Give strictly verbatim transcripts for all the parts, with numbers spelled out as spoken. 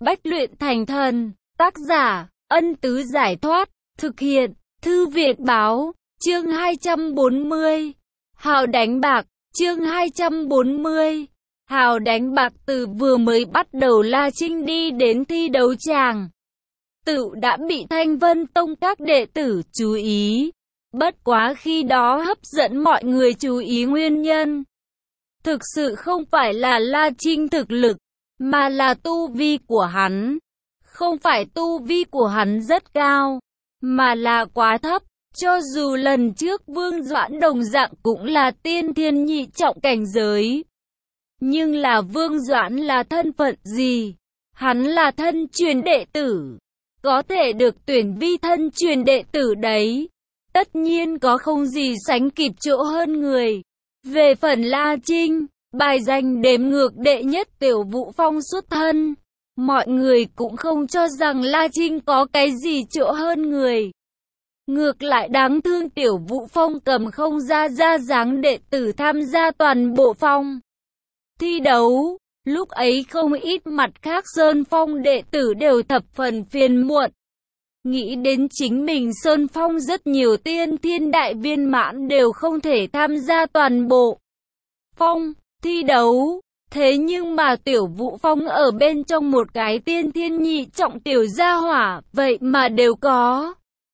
Bách luyện thành thần. Tác giả, Ân Tứ Giải Thoát. Thực hiện, Thư Viện Báo. Chương hai trăm bốn mươi. Hào đánh bạc. Chương hai trăm bốn mươi. Hào đánh bạc. Từ vừa mới bắt đầu La Trinh đi đến thi đấu tràng, tự đã bị Thanh Vân Tông các đệ tử chú ý. Bất quá khi đó hấp dẫn mọi người chú ý nguyên nhân thực sự không phải là La Trinh thực lực, mà là tu vi của hắn. Không phải tu vi của hắn rất cao, mà là quá thấp. Cho dù lần trước Vương Doãn đồng dạng cũng là tiên thiên nhị trọng cảnh giới, nhưng là Vương Doãn là thân phận gì? Hắn là thân truyền đệ tử, có thể được tuyển vi thân truyền đệ tử đấy, tất nhiên có không gì sánh kịp chỗ hơn người. Về phần La Trinh, bài danh đếm ngược đệ nhất Tiểu Vũ Phong xuất thân, mọi người cũng không cho rằng La Trinh có cái gì chỗ hơn người. Ngược lại đáng thương Tiểu Vũ Phong cầm không ra ra dáng đệ tử tham gia toàn bộ phong thi đấu. Lúc ấy không ít mặt khác Sơn Phong đệ tử đều thập phần phiền muộn. Nghĩ đến chính mình Sơn Phong rất nhiều tiên thiên đại viên mãn đều không thể tham gia toàn bộ phong thi đấu. Thế nhưng mà Tiểu Vũ Phong ở bên trong một cái tiên thiên nhị trọng tiểu gia hỏa, vậy mà đều có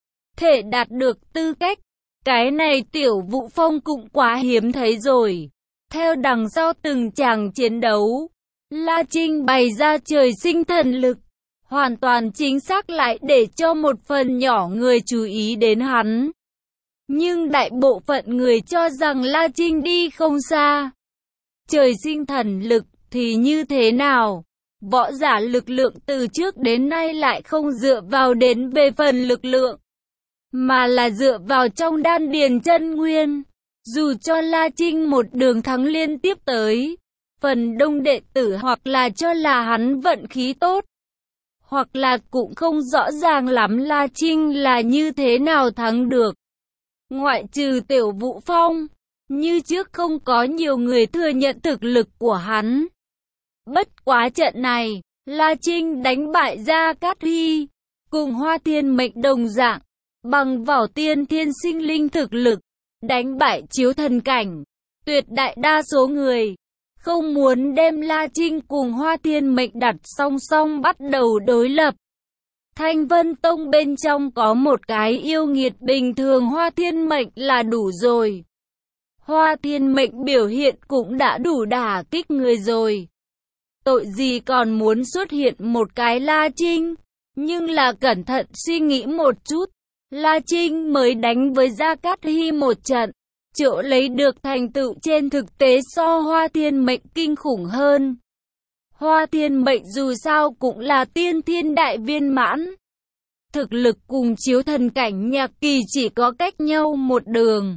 thể đạt được tư cách. Cái này Tiểu Vũ Phong cũng quá hiếm thấy rồi. Theo đằng sau từng chàng chiến đấu, La Trinh bày ra trời sinh thần lực, hoàn toàn chính xác lại để cho một phần nhỏ người chú ý đến hắn. Nhưng đại bộ phận người cho rằng La Trinh đi không xa. Trời sinh thần lực thì như thế nào? Võ giả lực lượng từ trước đến nay lại không dựa vào đến về phần lực lượng, mà là dựa vào trong đan điền chân nguyên. Dù cho La Trinh một đường thắng liên tiếp tới, phần đông đệ tử hoặc là cho là hắn vận khí tốt, hoặc là cũng không rõ ràng lắm La Trinh là như thế nào thắng được. Ngoại trừ Tiểu Vũ Phong, như trước không có nhiều người thừa nhận thực lực của hắn. Bất quá trận này, La Trinh đánh bại Gia Cát Huy, cùng Hoa Thiên Mệnh đồng dạng, bằng vào tiên thiên sinh linh thực lực, đánh bại chiếu thần cảnh. Tuyệt đại đa số người không muốn đem La Trinh cùng Hoa Thiên Mệnh đặt song song bắt đầu đối lập. Thanh Vân Tông bên trong có một cái yêu nghiệt bình thường Hoa Thiên Mệnh là đủ rồi. Hoa Thiên Mệnh biểu hiện cũng đã đủ đả kích người rồi. Tội gì còn muốn xuất hiện một cái La Trinh? Nhưng là cẩn thận suy nghĩ một chút, La Trinh mới đánh với Gia Cát Huy một trận, chỗ lấy được thành tựu trên thực tế so Hoa Thiên Mệnh kinh khủng hơn. Hoa Thiên Mệnh dù sao cũng là tiên thiên đại viên mãn, thực lực cùng chiếu thần cảnh Nhạc Kỳ chỉ có cách nhau một đường.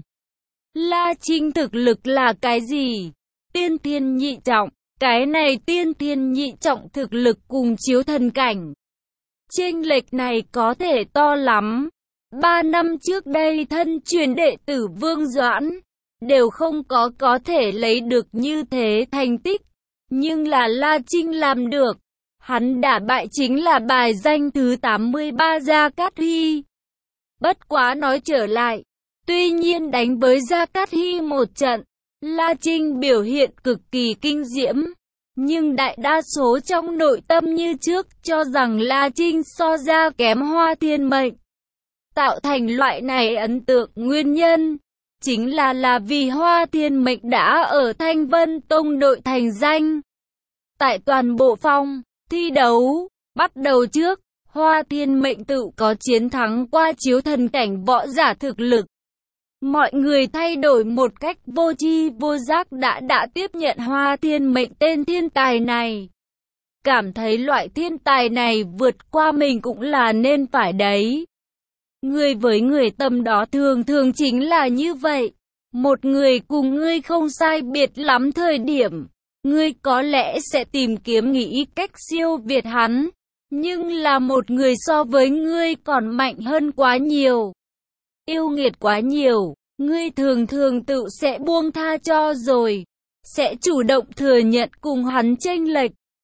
La Trinh thực lực là cái gì? Tiên thiên nhị trọng. Cái này tiên thiên nhị trọng thực lực cùng chiếu thần cảnh, chênh lệch này có thể to lắm. Ba năm trước đây thân truyền đệ tử Vương Doãn đều không có có thể lấy được như thế thành tích, nhưng là La Trinh làm được. Hắn đả bại chính là bài danh thứ tám mươi ba Gia Cát Huy. Bất quá nói trở lại, tuy nhiên đánh với Gia Cát Huy một trận, La Trinh biểu hiện cực kỳ kinh diễm, nhưng đại đa số trong nội tâm như trước cho rằng La Trinh so ra kém Hoa Thiên Mệnh. Tạo thành loại này ấn tượng nguyên nhân chính là là vì Hoa Thiên Mệnh đã ở Thanh Vân Tông đội thành danh. Tại toàn bộ phong thi đấu bắt đầu trước, Hoa Thiên Mệnh tự có chiến thắng qua chiếu thần cảnh võ giả thực lực. Mọi người thay đổi một cách vô tri vô giác đã đã tiếp nhận Hoa Thiên Mệnh tên thiên tài này. Cảm thấy loại thiên tài này vượt qua mình cũng là nên phải đấy. Người với người tâm đó thường thường chính là như vậy. Một người cùng ngươi không sai biệt lắm thời điểm, ngươi có lẽ sẽ tìm kiếm nghĩ cách siêu việt hắn. Nhưng là một người so với ngươi còn mạnh hơn quá nhiều, yêu nghiệt quá nhiều, ngươi thường thường tự sẽ buông tha cho rồi, sẽ chủ động thừa nhận cùng hắn chênh lệch.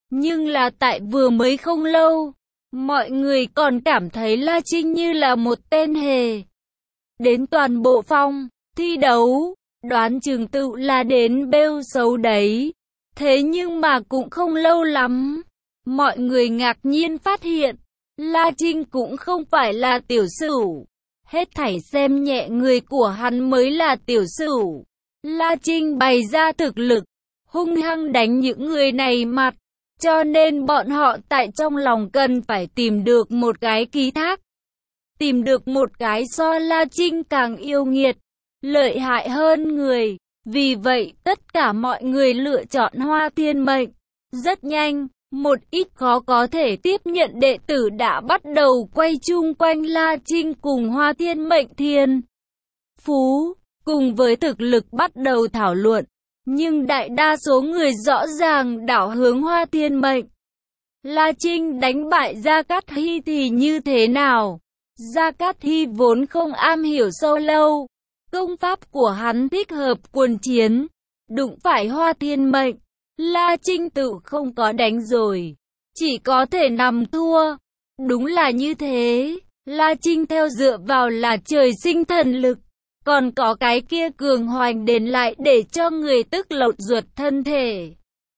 Nhưng là tại vừa mới không lâu, mọi người còn cảm thấy La Trinh như là một tên hề. Đến toàn bộ phòng thi đấu, đoán chừng tự là đến bêu xấu đấy. Thế nhưng mà cũng không lâu lắm, mọi người ngạc nhiên phát hiện, La Trinh cũng không phải là tiểu sửu. Hết thảy xem nhẹ người của hắn mới là tiểu sửu. La Trinh bày ra thực lực, hung hăng đánh những người này mặt. Cho nên bọn họ tại trong lòng cần phải tìm được một cái ký thác. Tìm được một cái so La Trinh càng yêu nghiệt, lợi hại hơn người. Vì vậy tất cả mọi người lựa chọn Hoa Thiên Mệnh. Rất nhanh, một ít khó có thể tiếp nhận đệ tử đã bắt đầu quay chung quanh La Trinh cùng Hoa Thiên Mệnh Thiên Phú, cùng với thực lực bắt đầu thảo luận. Nhưng đại đa số người rõ ràng đảo hướng Hoa Thiên Mệnh. La Trinh đánh bại Gia Cát Hy thì như thế nào? Gia Cát Hy vốn không am hiểu sâu lâu. Công pháp của hắn thích hợp quần chiến. Đụng phải Hoa Thiên Mệnh, La Trinh tự không có đánh rồi. Chỉ có thể nằm thua. Đúng là như thế. La Trinh theo dựa vào là trời sinh thần lực. Còn có cái kia cường hoành đến lại để cho người tức lột ruột thân thể.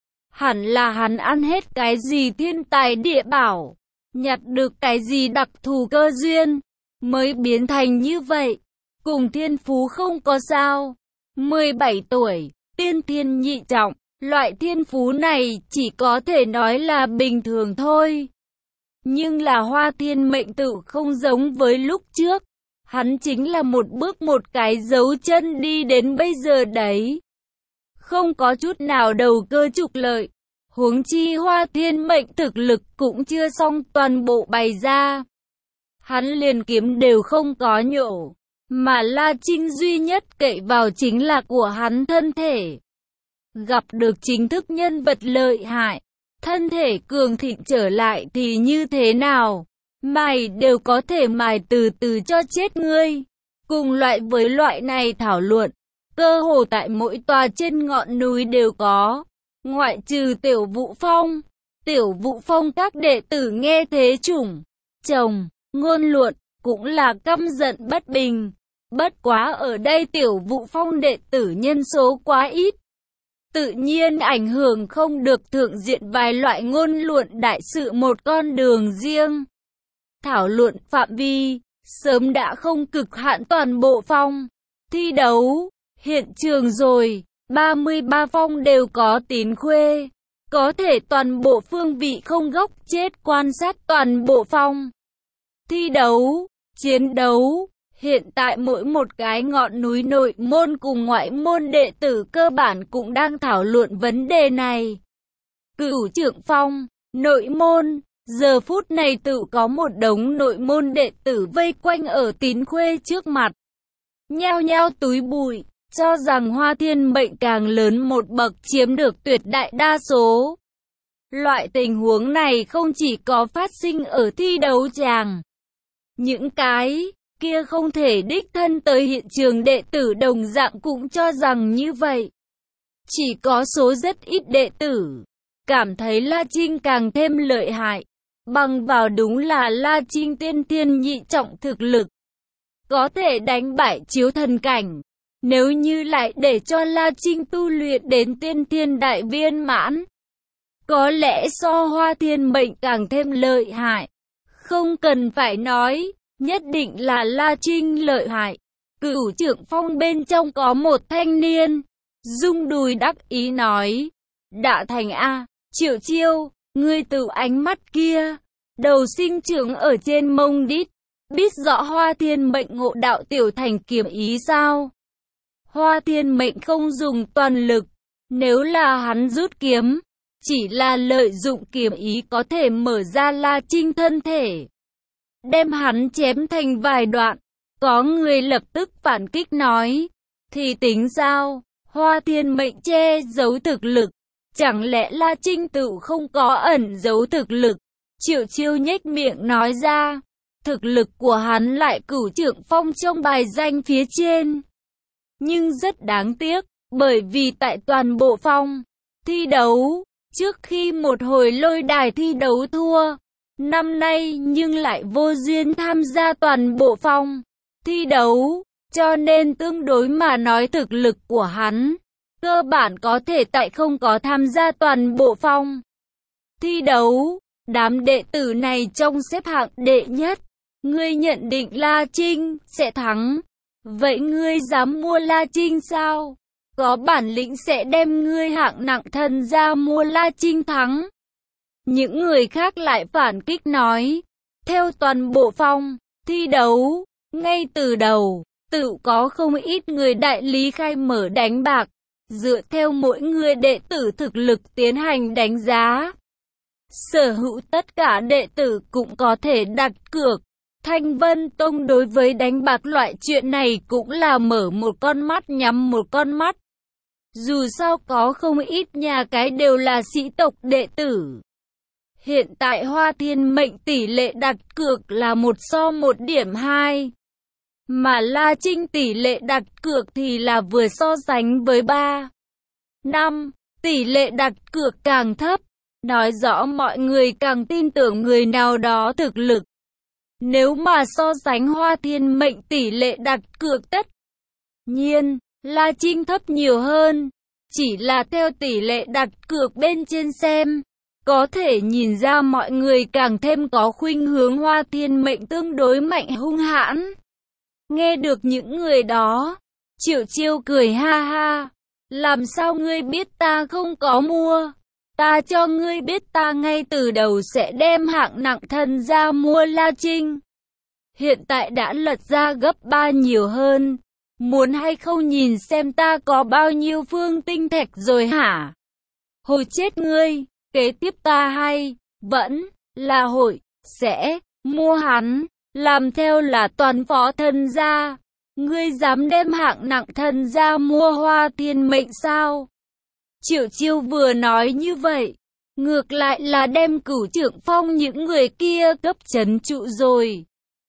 Hẳn là hắn ăn hết cái gì thiên tài địa bảo, nhặt được cái gì đặc thù cơ duyên, mới biến thành như vậy. Cùng thiên phú không có sao. mười bảy tuổi, tiên thiên nhị trọng, loại thiên phú này chỉ có thể nói là bình thường thôi. Nhưng là Hoa Thiên Mệnh tự không giống với lúc trước. Hắn chính là một bước một cái dấu chân đi đến bây giờ đấy. Không có chút nào đầu cơ trục lợi. Huống chi Hoa Thiên Mệnh thực lực cũng chưa xong toàn bộ bày ra. Hắn liền kiếm đều không có nhổ. Mà La Trinh duy nhất cậy vào chính là của hắn thân thể. Gặp được chính thức nhân vật lợi hại, thân thể cường thịnh trở lại thì như thế nào? Mày đều có thể mài từ từ cho chết ngươi. Cùng loại với loại này thảo luận, cơ hồ tại mỗi tòa trên ngọn núi đều có. Ngoại trừ Tiểu Vũ Phong. Tiểu Vũ Phong các đệ tử nghe thế chủng chồng, ngôn luận, cũng là căm giận bất bình. Bất quá ở đây Tiểu Vũ Phong đệ tử nhân số quá ít. Tự nhiên ảnh hưởng không được thượng diện vài loại ngôn luận đại sự một con đường riêng. Thảo luận phạm vi, sớm đã không cực hạn toàn bộ phong. Thi đấu, hiện trường rồi, ba mươi ba phong đều có tín khuê. Có thể toàn bộ phương vị không góc chết quan sát toàn bộ phong. Thi đấu, chiến đấu, hiện tại mỗi một cái ngọn núi nội môn cùng ngoại môn đệ tử cơ bản cũng đang thảo luận vấn đề này. Cửu Trượng Phong, nội môn. Giờ phút này tự có một đống nội môn đệ tử vây quanh ở tín khuê trước mặt. Nhao nhao túi bụi, cho rằng Hoa Thiên Mệnh càng lớn một bậc chiếm được tuyệt đại đa số. Loại tình huống này không chỉ có phát sinh ở thi đấu tràng. Những cái kia không thể đích thân tới hiện trường đệ tử đồng dạng cũng cho rằng như vậy. Chỉ có số rất ít đệ tử cảm thấy La Trinh càng thêm lợi hại. Bằng vào đúng là La Trinh tiên thiên nhị trọng thực lực, có thể đánh bại chiếu thần cảnh. Nếu như lại để cho La Trinh tu luyện đến tiên thiên đại viên mãn, có lẽ so Hoa Thiên Mệnh càng thêm lợi hại. Không cần phải nói, nhất định là La Trinh lợi hại. Cửu Trượng Phong bên trong có một thanh niên, rung đùi đắc ý nói, Đạ Thành A, Triệu Chiêu, ngươi tự ánh mắt kia, đầu sinh trưởng ở trên mông đít, biết rõ Hoa Thiên Mệnh ngộ đạo tiểu thành kiếm ý sao? Hoa Thiên Mệnh không dùng toàn lực, nếu là hắn rút kiếm, chỉ là lợi dụng kiếm ý có thể mở ra La Trinh thân thể, đem hắn chém thành vài đoạn. Có người lập tức phản kích nói, thì tính sao? Hoa Thiên Mệnh che giấu thực lực, chẳng lẽ La Trinh tự không có ẩn giấu thực lực? Triệu Chiêu nhếch miệng nói ra, thực lực của hắn lại Cửu Trượng Phong trong bài danh phía trên. Nhưng rất đáng tiếc, bởi vì tại toàn bộ phong thi đấu, Trước khi một hồi lôi đài thi đấu thua, năm nay nhưng lại vô duyên tham gia toàn bộ phong thi đấu, cho nên tương đối mà nói thực lực của hắn cơ bản có thể tại không có tham gia toàn bộ phong thi đấu. Đám đệ tử này trong xếp hạng đệ nhất, ngươi nhận định La Trinh sẽ thắng. Vậy ngươi dám mua La Trinh sao? Có bản lĩnh sẽ đem ngươi hạng nặng thân ra mua La Trinh thắng. Những người khác lại phản kích nói, theo toàn bộ phong thi đấu, ngay từ đầu, tự có không ít người đại lý khai mở đánh bạc, dựa theo mỗi người đệ tử thực lực tiến hành đánh giá. Sở hữu tất cả đệ tử cũng có thể đặt cược. Thanh Vân Tông đối với đánh bạc loại chuyện này cũng là mở một con mắt nhắm một con mắt. Dù sao có không ít nhà cái đều là sĩ tộc đệ tử. Hiện tại Hoa Thiên Mệnh tỷ lệ đặt cược là một so một điểm hai. Mà La Trinh tỷ lệ đặt cược thì là vừa so sánh với ba. năm. Tỷ lệ đặt cược càng thấp, nói rõ mọi người càng tin tưởng người nào đó thực lực. Nếu mà so sánh Hoa Thiên Mệnh tỷ lệ đặt cược tất nhiên, La Trinh thấp nhiều hơn. Chỉ là theo tỷ lệ đặt cược bên trên xem, có thể nhìn ra mọi người càng thêm có khuynh hướng Hoa Thiên Mệnh tương đối mạnh hung hãn. Nghe được những người đó, Triệu Chiêu cười ha ha. Làm sao ngươi biết ta không có mua? Ta cho ngươi biết ta ngay từ đầu sẽ đem hạng nặng thân ra mua La Trinh. Hiện tại đã lật ra gấp ba nhiều hơn. Muốn hay không nhìn xem ta có bao nhiêu phương tinh thạch rồi hả? Hồi chết ngươi, kế tiếp ta hay, vẫn, là hội, sẽ, mua hắn, làm theo là toàn phó thân gia. Ngươi dám đem hạng nặng thân gia mua Hoa Thiên Mệnh sao? Triệu Chiêu vừa nói như vậy, ngược lại là đem Cửu Trưởng Phong những người kia cấp trấn trụ rồi.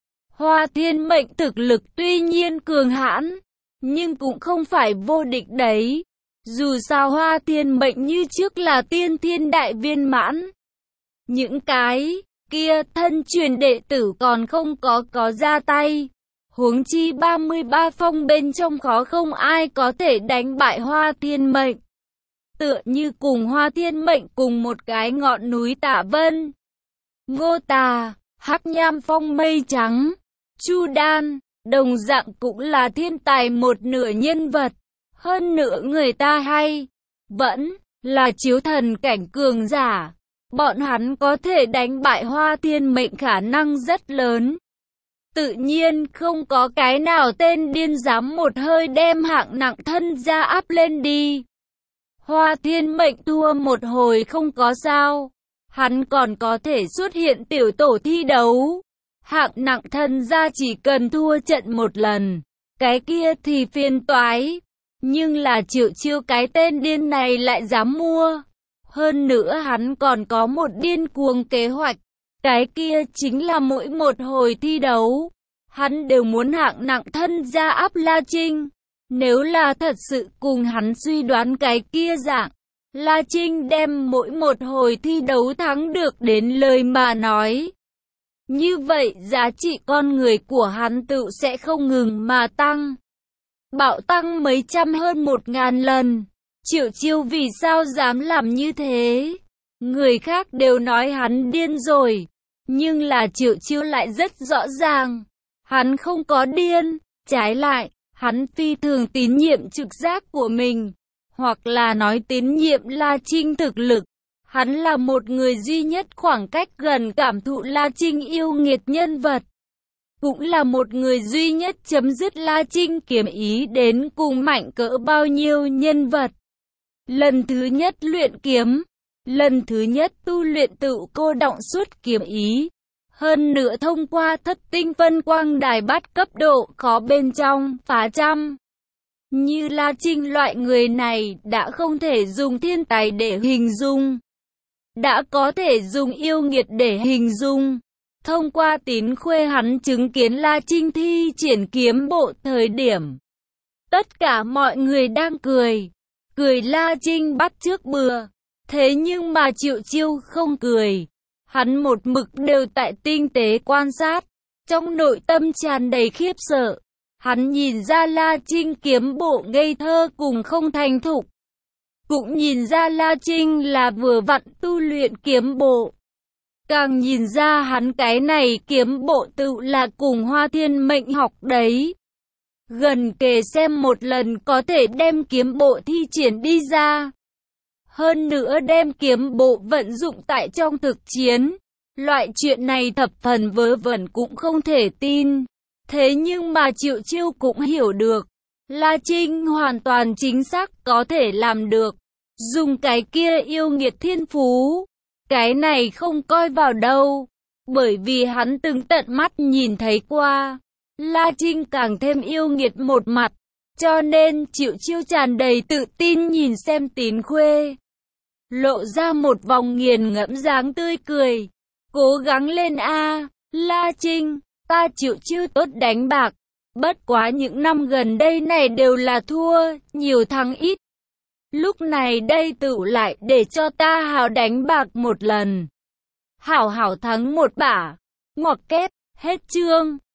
Hoa Thiên Mệnh thực lực tuy nhiên cường hãn, nhưng cũng không phải vô địch đấy. Dù sao Hoa Thiên Mệnh như trước là tiên thiên đại viên mãn. Những cái kia thân truyền đệ tử còn không có có ra tay. Huống chi ba mươi ba phong bên trong khó không ai có thể đánh bại Hoa Thiên Mệnh. Tựa như cùng Hoa Thiên Mệnh cùng một cái ngọn núi Tạ Vân, Ngô Tà, Hắc Nham Phong Mây Trắng, Chu Đan, đồng dạng cũng là thiên tài một nửa nhân vật. Hơn nữa người ta hay, vẫn là chiếu thần cảnh cường giả. Bọn hắn có thể đánh bại Hoa Thiên Mệnh khả năng rất lớn. Tự nhiên không có cái nào tên điên dám một hơi đem hạng nặng thân ra áp lên đi. Hoa Thiên Mệnh thua một hồi không có sao. Hắn còn có thể xuất hiện tiểu tổ thi đấu. Hạng nặng thân ra chỉ cần thua trận một lần, cái kia thì phiền toái. Nhưng là Triệu Chiêu cái tên điên này lại dám mua. Hơn nữa hắn còn có một điên cuồng kế hoạch. Cái kia chính là mỗi một hồi thi đấu, hắn đều muốn hạng nặng thân ra áp La Trinh. Nếu là thật sự cùng hắn suy đoán cái kia dạng, La Trinh đem mỗi một hồi thi đấu thắng được đến lời mà nói, như vậy giá trị con người của hắn tự sẽ không ngừng mà tăng. Bạo tăng mấy trăm hơn một ngàn lần. Triệu Chiêu vì sao dám làm như thế? Người khác đều nói hắn điên rồi. Nhưng là Triệu Chiêu lại rất rõ ràng. Hắn không có điên. Trái lại, hắn phi thường tín nhiệm trực giác của mình. Hoặc là nói tín nhiệm La Trinh thực lực. Hắn là một người duy nhất khoảng cách gần cảm thụ La Trinh yêu nghiệt nhân vật. Cũng là một người duy nhất chấm dứt La Trinh kiếm ý đến cùng mạnh cỡ bao nhiêu nhân vật. Lần thứ nhất luyện kiếm, lần thứ nhất tu luyện tự cô đọng suốt kiếm ý. Hơn nữa thông qua thất tinh phân quang đài bắt cấp độ khó bên trong phá trăm. Như La Trinh loại người này đã không thể dùng thiên tài để hình dung, đã có thể dùng yêu nghiệt để hình dung. Thông qua Tín Khuê hắn chứng kiến La Trinh thi triển kiếm bộ thời điểm, tất cả mọi người đang cười, cười La Trinh bắt chước bừa. Thế nhưng mà Triệu Chiêu không cười. Hắn một mực đều tại tinh tế quan sát, trong nội tâm tràn đầy khiếp sợ. Hắn nhìn ra La Trinh kiếm bộ ngây thơ cùng không thành thục. Cũng nhìn ra La Trinh là vừa vặn tu luyện kiếm bộ. Càng nhìn ra hắn cái này kiếm bộ tự là cùng Hoa Thiên Mệnh học đấy. Gần kề xem một lần có thể đem kiếm bộ thi triển đi ra. Hơn nữa đem kiếm bộ vận dụng tại trong thực chiến. Loại chuyện này thập phần vớ vẩn cũng không thể tin. Thế nhưng mà Triệu Chiêu cũng hiểu được. La Trinh hoàn toàn chính xác có thể làm được. Dùng cái kia yêu nghiệt thiên phú. Cái này không coi vào đâu. Bởi vì hắn từng tận mắt nhìn thấy qua. La Trinh càng thêm yêu nghiệt một mặt. Cho nên Triệu Chiêu tràn đầy tự tin nhìn xem Tín Khuê. Lộ ra một vòng nghiền ngẫm dáng tươi cười. Cố gắng lên a, La Trinh, ta Triệu Chiêu tốt đánh bạc. Bất quá những năm gần đây này đều là thua, nhiều thắng ít. Lúc này đây tự lại để cho ta hào đánh bạc một lần. Hảo hảo thắng một bả. Ngoặc kép, hết chương.